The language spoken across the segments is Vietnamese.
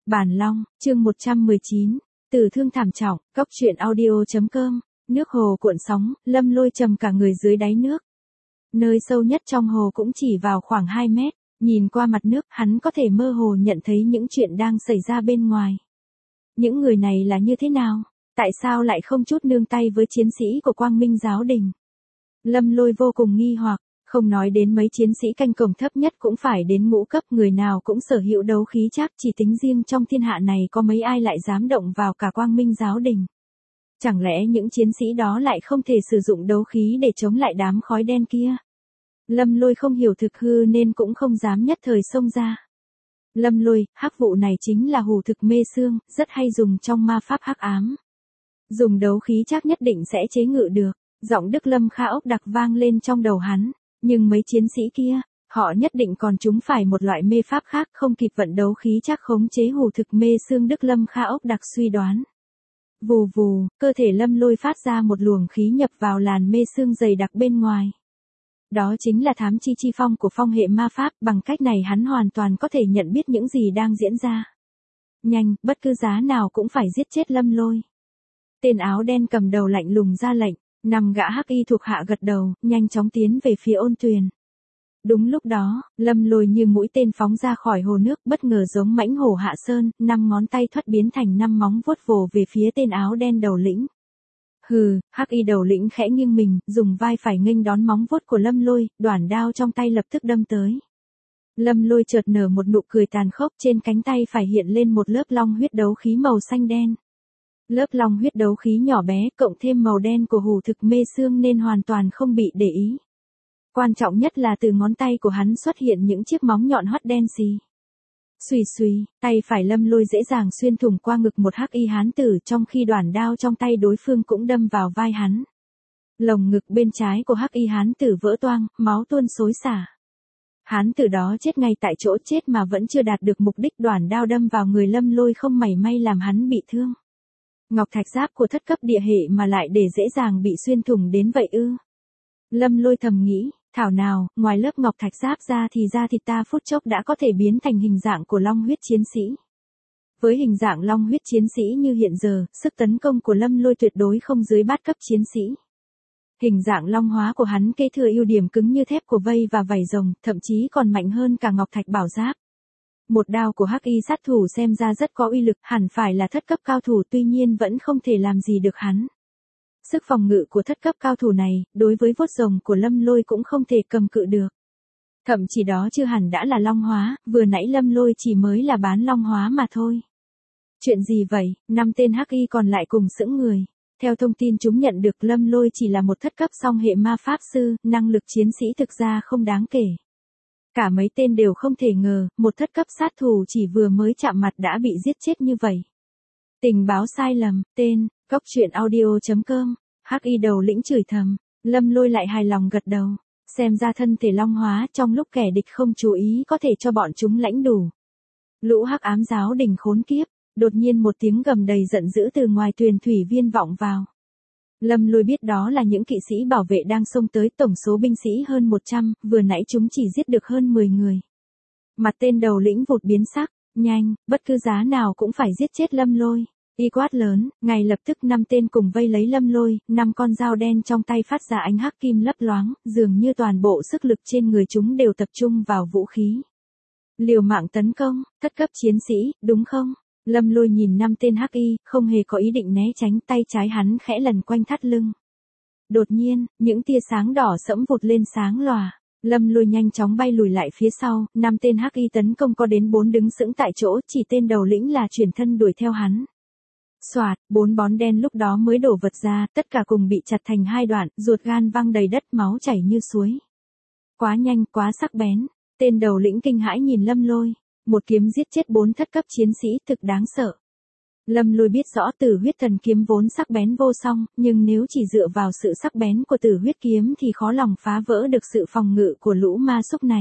Bản Long, chương 119, Tử thương thảm trọng, Cóc truyện audio.com, nước hồ cuộn sóng, Lâm Lôi trầm cả người dưới đáy nước. Nơi sâu nhất trong hồ cũng chỉ vào khoảng 2 mét, nhìn qua mặt nước, hắn có thể mơ hồ nhận thấy những chuyện đang xảy ra bên ngoài. Những người này là như thế nào? Tại sao lại không chút nương tay với chiến sĩ của Quang Minh giáo đình? Lâm Lôi vô cùng nghi hoặc. Không nói đến mấy chiến sĩ canh cổng thấp nhất cũng phải đến ngũ cấp, người nào cũng sở hữu đấu khí chắc, chỉ tính riêng trong thiên hạ này có mấy ai lại dám động vào cả Quang Minh giáo đình. Chẳng lẽ những chiến sĩ đó lại không thể sử dụng đấu khí để chống lại đám khói đen kia? Lâm Lôi không hiểu thực hư nên cũng không dám nhất thời xông ra. Lâm Lôi, hắc vụ này chính là hù thực mê xương, rất hay dùng trong ma pháp hắc ám. Dùng đấu khí chắc nhất định sẽ chế ngự được. Giọng Đức Lâm Kha ốc đặc vang lên trong đầu hắn. Nhưng mấy chiến sĩ kia, họ nhất định còn chúng phải một loại mê pháp khác, không kịp vận đấu khí chắc khống chế hù thực mê xương. Đức Lâm Kha ốc đặc suy đoán. Vù vù, cơ thể Lâm Lôi phát ra một luồng khí nhập vào làn mê xương dày đặc bên ngoài. Đó chính là thám chi chi phong của phong hệ ma pháp, bằng cách này hắn hoàn toàn có thể nhận biết những gì đang diễn ra. Nhanh, bất cứ giá nào cũng phải giết chết Lâm Lôi. Tên áo đen cầm đầu lạnh lùng ra lệnh. 5 gã hắc y thuộc hạ gật đầu, nhanh chóng tiến về phía ôn tuyền. Đúng lúc đó, Lâm Lôi như mũi tên phóng ra khỏi hồ nước, bất ngờ giống mãnh hổ hạ sơn, 5 ngón tay thoát biến thành 5 móng vuốt vồ về phía tên áo đen đầu lĩnh. Hừ, hắc y đầu lĩnh khẽ nghiêng mình, dùng vai phải nghênh đón móng vuốt của Lâm Lôi, đoản đao trong tay lập tức đâm tới. Lâm Lôi chợt nở một nụ cười tàn khốc, trên cánh tay phải hiện lên một lớp long huyết đấu khí màu xanh đen. Lớp long huyết đấu khí nhỏ bé cộng thêm màu đen của hù thực mê xương nên hoàn toàn không bị để ý. Quan trọng nhất là từ ngón tay của hắn xuất hiện những chiếc móng nhọn hoắt đen xì. Xùy xùy, tay phải Lâm Lôi dễ dàng xuyên thủng qua ngực một hắc y hán tử, trong khi đoản đao trong tay đối phương cũng đâm vào vai hắn. Lồng ngực bên trái của hắc y hán tử vỡ toang, máu tuôn xối xả. Hán tử đó chết ngay tại chỗ, chết mà vẫn chưa đạt được mục đích. Đoản đao đâm vào người Lâm Lôi không mảy may làm hắn bị thương. Ngọc thạch giáp của thất cấp địa hệ mà lại để dễ dàng bị xuyên thủng đến vậy ư? Lâm Lôi thầm nghĩ, thảo nào, ngoài lớp ngọc thạch giáp ra thì da thịt ta phút chốc đã có thể biến thành hình dạng của long huyết chiến sĩ. Với hình dạng long huyết chiến sĩ như hiện giờ, sức tấn công của Lâm Lôi tuyệt đối không dưới bát cấp chiến sĩ. Hình dạng long hóa của hắn kế thừa ưu điểm cứng như thép của vây và vảy rồng, thậm chí còn mạnh hơn cả ngọc thạch bảo giáp. Một đao của hắc y sát thủ xem ra rất có uy lực, hẳn phải là thất cấp cao thủ, tuy nhiên vẫn không thể làm gì được hắn. Sức phòng ngự của thất cấp cao thủ này, đối với vuốt rồng của Lâm Lôi cũng không thể cầm cự được. Thậm chí đó chưa hẳn đã là long hóa, vừa nãy Lâm Lôi chỉ mới là bán long hóa mà thôi. Chuyện gì vậy? 5 tên hắc y còn lại cùng sững người. Theo thông tin chúng nhận được, Lâm Lôi chỉ là một thất cấp song hệ ma pháp sư, năng lực chiến sĩ thực ra không đáng kể. Cả mấy tên đều không thể ngờ, một thất cấp sát thủ chỉ vừa mới chạm mặt đã bị giết chết như vậy. Tình báo sai lầm, tên, Cóc truyện audio.com, hắc y đầu lĩnh chửi thầm, Lâm Lôi lại hài lòng gật đầu. Xem ra thân thể long hóa trong lúc kẻ địch không chú ý có thể cho bọn chúng lãnh đủ. Lũ hắc ám giáo đình khốn kiếp, đột nhiên một tiếng gầm đầy giận dữ từ ngoài thuyền thủy viên vọng vào. Lâm Lôi biết đó là những kỵ sĩ bảo vệ đang xông tới, tổng số binh sĩ hơn 100, vừa nãy chúng chỉ giết được hơn 10 người. Mặt tên đầu lĩnh vụt biến sắc, nhanh, bất cứ giá nào cũng phải giết chết Lâm Lôi. Y quát lớn, ngay lập tức 5 tên cùng vây lấy Lâm Lôi, 5 con dao đen trong tay phát ra ánh hắc kim lấp loáng, dường như toàn bộ sức lực trên người chúng đều tập trung vào vũ khí. Liều mạng tấn công, thất cấp chiến sĩ, đúng không? Lâm Lôi nhìn 5 tên hắc y, không hề có ý định né tránh, tay trái hắn khẽ lần quanh thắt lưng. Đột nhiên, những tia sáng đỏ sẫm vụt lên sáng lòa. Lâm Lôi nhanh chóng bay lùi lại phía sau, 5 tên hắc y tấn công có đến 4 đứng sững tại chỗ, chỉ tên đầu lĩnh là chuyển thân đuổi theo hắn. Soạt, 4 bón đen lúc đó mới đổ vật ra, tất cả cùng bị chặt thành 2 đoạn, ruột gan văng đầy đất, máu chảy như suối. Quá nhanh, quá sắc bén. Tên đầu lĩnh kinh hãi nhìn Lâm Lôi. Một kiếm giết chết 4 thất cấp chiến sĩ, thực đáng sợ. Lâm Lôi biết rõ Tử huyết thần kiếm vốn sắc bén vô song, nhưng nếu chỉ dựa vào sự sắc bén của Tử huyết kiếm thì khó lòng phá vỡ được sự phòng ngự của lũ ma súc này.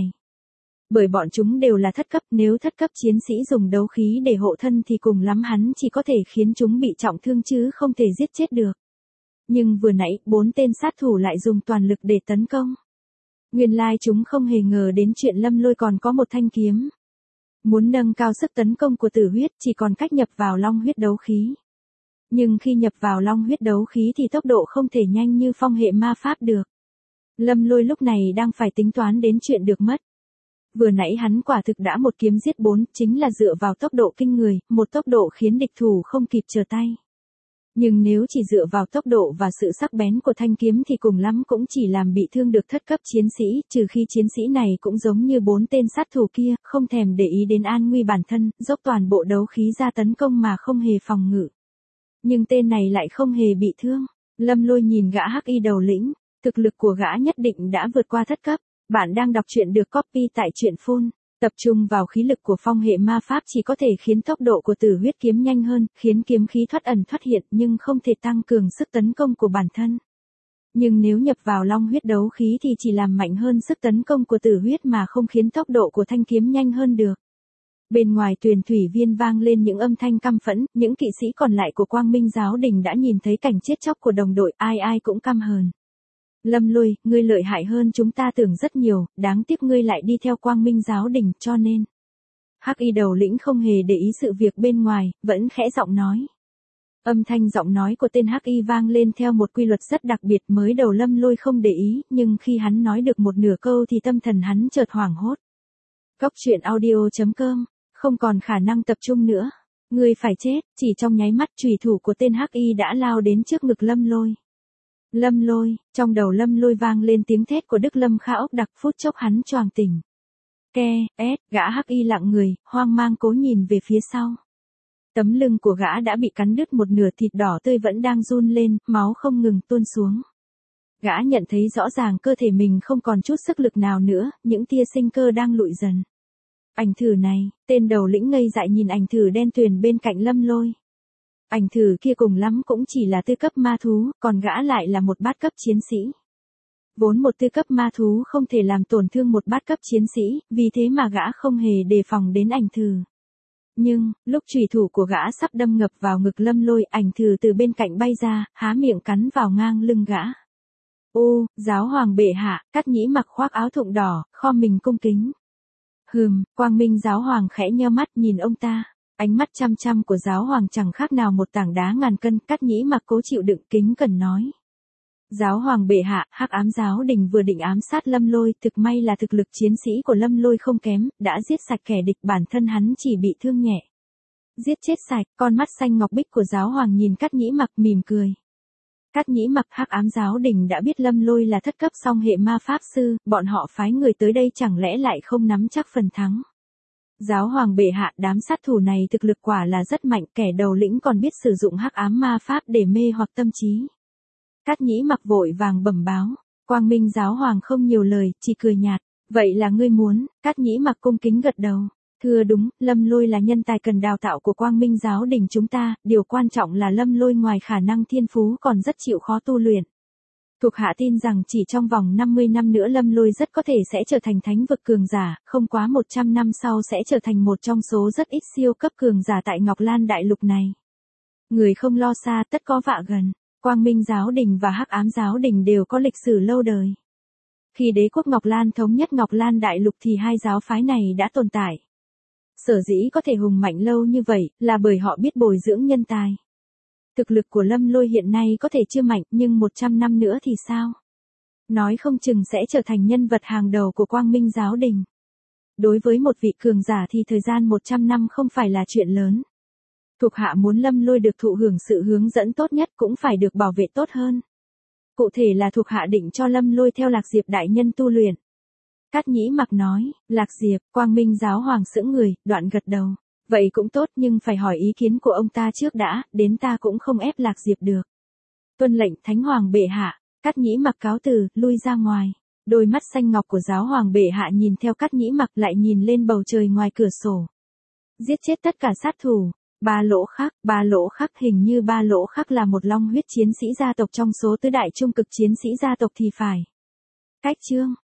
Bởi bọn chúng đều là thất cấp, nếu thất cấp chiến sĩ dùng đấu khí để hộ thân thì cùng lắm hắn chỉ có thể khiến chúng bị trọng thương chứ không thể giết chết được. Nhưng vừa nãy, 4 tên sát thủ lại dùng toàn lực để tấn công. Nguyên lai chúng không hề ngờ đến chuyện Lâm Lôi còn có một thanh kiếm. Muốn nâng cao sức tấn công của tử huyết chỉ còn cách nhập vào long huyết đấu khí. Nhưng khi nhập vào long huyết đấu khí thì tốc độ không thể nhanh như phong hệ ma pháp được. Lâm Lôi lúc này đang phải tính toán đến chuyện được mất. Vừa nãy hắn quả thực đã một kiếm giết 4, chính là dựa vào tốc độ kinh người, một tốc độ khiến địch thủ không kịp trở tay. Nhưng nếu chỉ dựa vào tốc độ và sự sắc bén của thanh kiếm thì cùng lắm cũng chỉ làm bị thương được thất cấp chiến sĩ, trừ khi chiến sĩ này cũng giống như 4 tên sát thủ kia, không thèm để ý đến an nguy bản thân, dốc toàn bộ đấu khí ra tấn công mà không hề phòng ngự. Nhưng tên này lại không hề bị thương. Lâm Lôi nhìn gã hắc y đầu lĩnh, thực lực của gã nhất định đã vượt qua thất cấp. Bạn đang đọc truyện được copy tại truyện phun. Tập trung vào khí lực của phong hệ ma pháp chỉ có thể khiến tốc độ của tử huyết kiếm nhanh hơn, khiến kiếm khí thoát ẩn thoát hiện nhưng không thể tăng cường sức tấn công của bản thân. Nhưng nếu nhập vào long huyết đấu khí thì chỉ làm mạnh hơn sức tấn công của tử huyết mà không khiến tốc độ của thanh kiếm nhanh hơn được. Bên ngoài Tuyền Thủy Viên vang lên những âm thanh căm phẫn, những kỵ sĩ còn lại của Quang Minh Giáo Đình đã nhìn thấy cảnh chết chóc của đồng đội, ai ai cũng căm hờn. Lâm Lôi, ngươi lợi hại hơn chúng ta tưởng rất nhiều, đáng tiếc ngươi lại đi theo Quang Minh Giáo Đình, cho nên. Hắc y đầu lĩnh không hề để ý sự việc bên ngoài, vẫn khẽ giọng nói. Âm thanh giọng nói của tên Hắc y vang lên theo một quy luật rất đặc biệt, mới đầu Lâm Lôi không để ý, nhưng khi hắn nói được một nửa câu thì tâm thần hắn chợt hoảng hốt. Cốc truyện audio.com, không còn khả năng tập trung nữa. Ngươi phải chết, chỉ trong nháy mắt chùy thủ của tên Hắc y đã lao đến trước ngực Lâm Lôi. Lâm Lôi, trong đầu Lâm Lôi vang lên tiếng thét của Đức Lâm Kha ốc đặc, phút chốc hắn choàng tỉnh. Gã hắc y lặng người, hoang mang cố nhìn về phía sau. Tấm lưng của gã đã bị cắn đứt một nửa, thịt đỏ tươi vẫn đang run lên, máu không ngừng tuôn xuống. Gã nhận thấy rõ ràng cơ thể mình không còn chút sức lực nào nữa, những tia sinh cơ đang lụi dần. Ảnh thử này, tên đầu lĩnh ngây dại nhìn ảnh thử đen tuyền bên cạnh Lâm Lôi. Ảnh thử kia cùng lắm cũng chỉ là tư cấp ma thú, còn gã lại là một bát cấp chiến sĩ. Vốn một tư cấp ma thú không thể làm tổn thương một bát cấp chiến sĩ, vì thế mà gã không hề đề phòng đến ảnh thử. Nhưng, lúc chùy thủ của gã sắp đâm ngập vào ngực Lâm Lôi, ảnh thử từ bên cạnh bay ra, há miệng cắn vào ngang lưng gã. Ô, giáo hoàng bệ hạ, Cát Nhĩ mặc khoác áo thụng đỏ, khom mình cung kính. Quang Minh giáo hoàng khẽ nheo mắt nhìn ông ta. Ánh mắt chăm chăm của giáo hoàng chẳng khác nào một tảng đá ngàn cân, Cát Nhĩ mặc cố chịu đựng kính cẩn nói. Giáo hoàng bệ hạ, Hắc Ám Giáo Đình vừa định ám sát Lâm Lôi, thực may là thực lực chiến sĩ của Lâm Lôi không kém, đã giết sạch kẻ địch, bản thân hắn chỉ bị thương nhẹ. Giết chết sạch, con mắt xanh ngọc bích của giáo hoàng nhìn Cát Nhĩ mặc mỉm cười. Cát Nhĩ mặc, Hắc Ám Giáo Đình đã biết Lâm Lôi là thất cấp song hệ ma pháp sư, bọn họ phái người tới đây chẳng lẽ lại không nắm chắc phần thắng. Giáo hoàng bệ hạ, đám sát thủ này thực lực quả là rất mạnh, kẻ đầu lĩnh còn biết sử dụng hắc ám ma pháp để mê hoặc tâm trí. Cát Nhĩ mặc vội vàng bẩm báo, Quang Minh giáo hoàng không nhiều lời, chỉ cười nhạt, vậy là ngươi muốn, Cát Nhĩ mặc cung kính gật đầu, thưa đúng, Lâm Lôi là nhân tài cần đào tạo của Quang Minh giáo đình chúng ta, điều quan trọng là Lâm Lôi ngoài khả năng thiên phú còn rất chịu khó tu luyện. Thuộc hạ tin rằng chỉ trong vòng 50 năm nữa Lâm Lôi rất có thể sẽ trở thành thánh vực cường giả, không quá 100 năm sau sẽ trở thành một trong số rất ít siêu cấp cường giả tại Ngọc Lan đại lục này. Người không lo xa tất có vạ gần, Quang Minh giáo đình và Hắc Ám giáo đình đều có lịch sử lâu đời. Khi đế quốc Ngọc Lan thống nhất Ngọc Lan đại lục thì hai giáo phái này đã tồn tại. Sở dĩ có thể hùng mạnh lâu như vậy là bởi họ biết bồi dưỡng nhân tài. Thực lực của Lâm Lôi hiện nay có thể chưa mạnh, nhưng 100 năm nữa thì sao? Nói không chừng sẽ trở thành nhân vật hàng đầu của Quang Minh giáo đình. Đối với một vị cường giả thì thời gian 100 năm không phải là chuyện lớn. Thuộc hạ muốn Lâm Lôi được thụ hưởng sự hướng dẫn tốt nhất cũng phải được bảo vệ tốt hơn. Cụ thể là thuộc hạ định cho Lâm Lôi theo Lạc Diệp đại nhân tu luyện. Cát Nhĩ mặc nói, Lạc Diệp, Quang Minh giáo hoàng sững người, đoạn gật đầu. Vậy cũng tốt nhưng phải hỏi ý kiến của ông ta trước đã, đến ta cũng không ép Lạc Diệp được. Tuân lệnh Thánh Hoàng bệ hạ, Cát Nhĩ mặc cáo từ, lui ra ngoài. Đôi mắt xanh ngọc của giáo hoàng bệ hạ nhìn theo Cát Nhĩ mặc lại nhìn lên bầu trời ngoài cửa sổ. Giết chết tất cả sát thủ. Ba lỗ khắc hình như Ba lỗ khắc là một long huyết chiến sĩ gia tộc trong số tứ đại trung cực chiến sĩ gia tộc thì phải. Cách chương.